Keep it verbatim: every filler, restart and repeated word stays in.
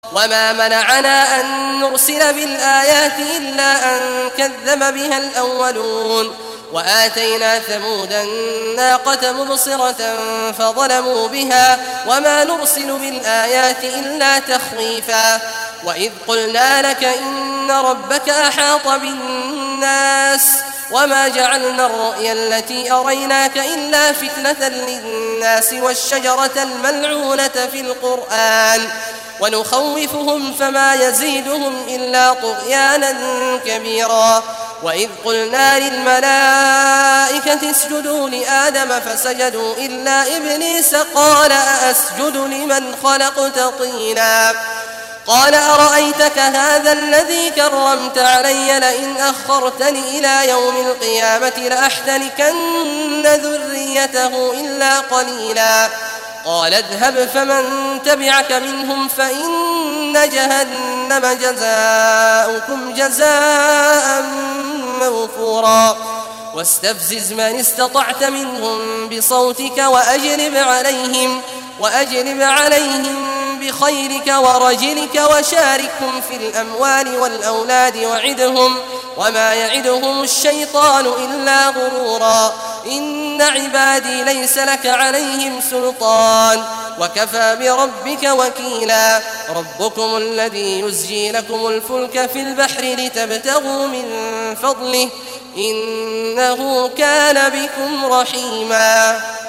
وما منعنا أن نرسل بالآيات إلا أن كذب بها الأولون وآتينا ثمود الناقة مبصرة فظلموا بها وما نرسل بالآيات إلا تخويفا وإذ قلنا لك إن ربك أحاط بالناس وما جعلنا الرؤيا التي أريناك إلا فتنة للناس والشجرة الملعونة في القرآن ونخوفهم فما يزيدهم إلا طغيانا كبيرا وإذ قلنا للملائكة اسجدوا لآدم فسجدوا إلا إبليس قال أأسجد لمن خلقت طينا قال أرأيتك هذا الذي كرمت علي لئن أخرتني إلى يوم القيامة لأحتنكن ذريته إلا قليلا قال اذهب فمن تبعك منهم فإن جهنم جزاؤكم جزاء موفورا واستفزز من استطعت منهم بصوتك وأجلب عليهم وأجلب عليهم بخيرك ورجلك وشاركهم في الأموال والأولاد وعدهم وما يعدهم الشيطان إلا غرورا إن عبادي ليس لك عليهم سلطان وكفى بربك وكيلا ربكم الذي يزجي لكم الفلك في البحر لتبتغوا من فضله إنه كان بكم رحيما.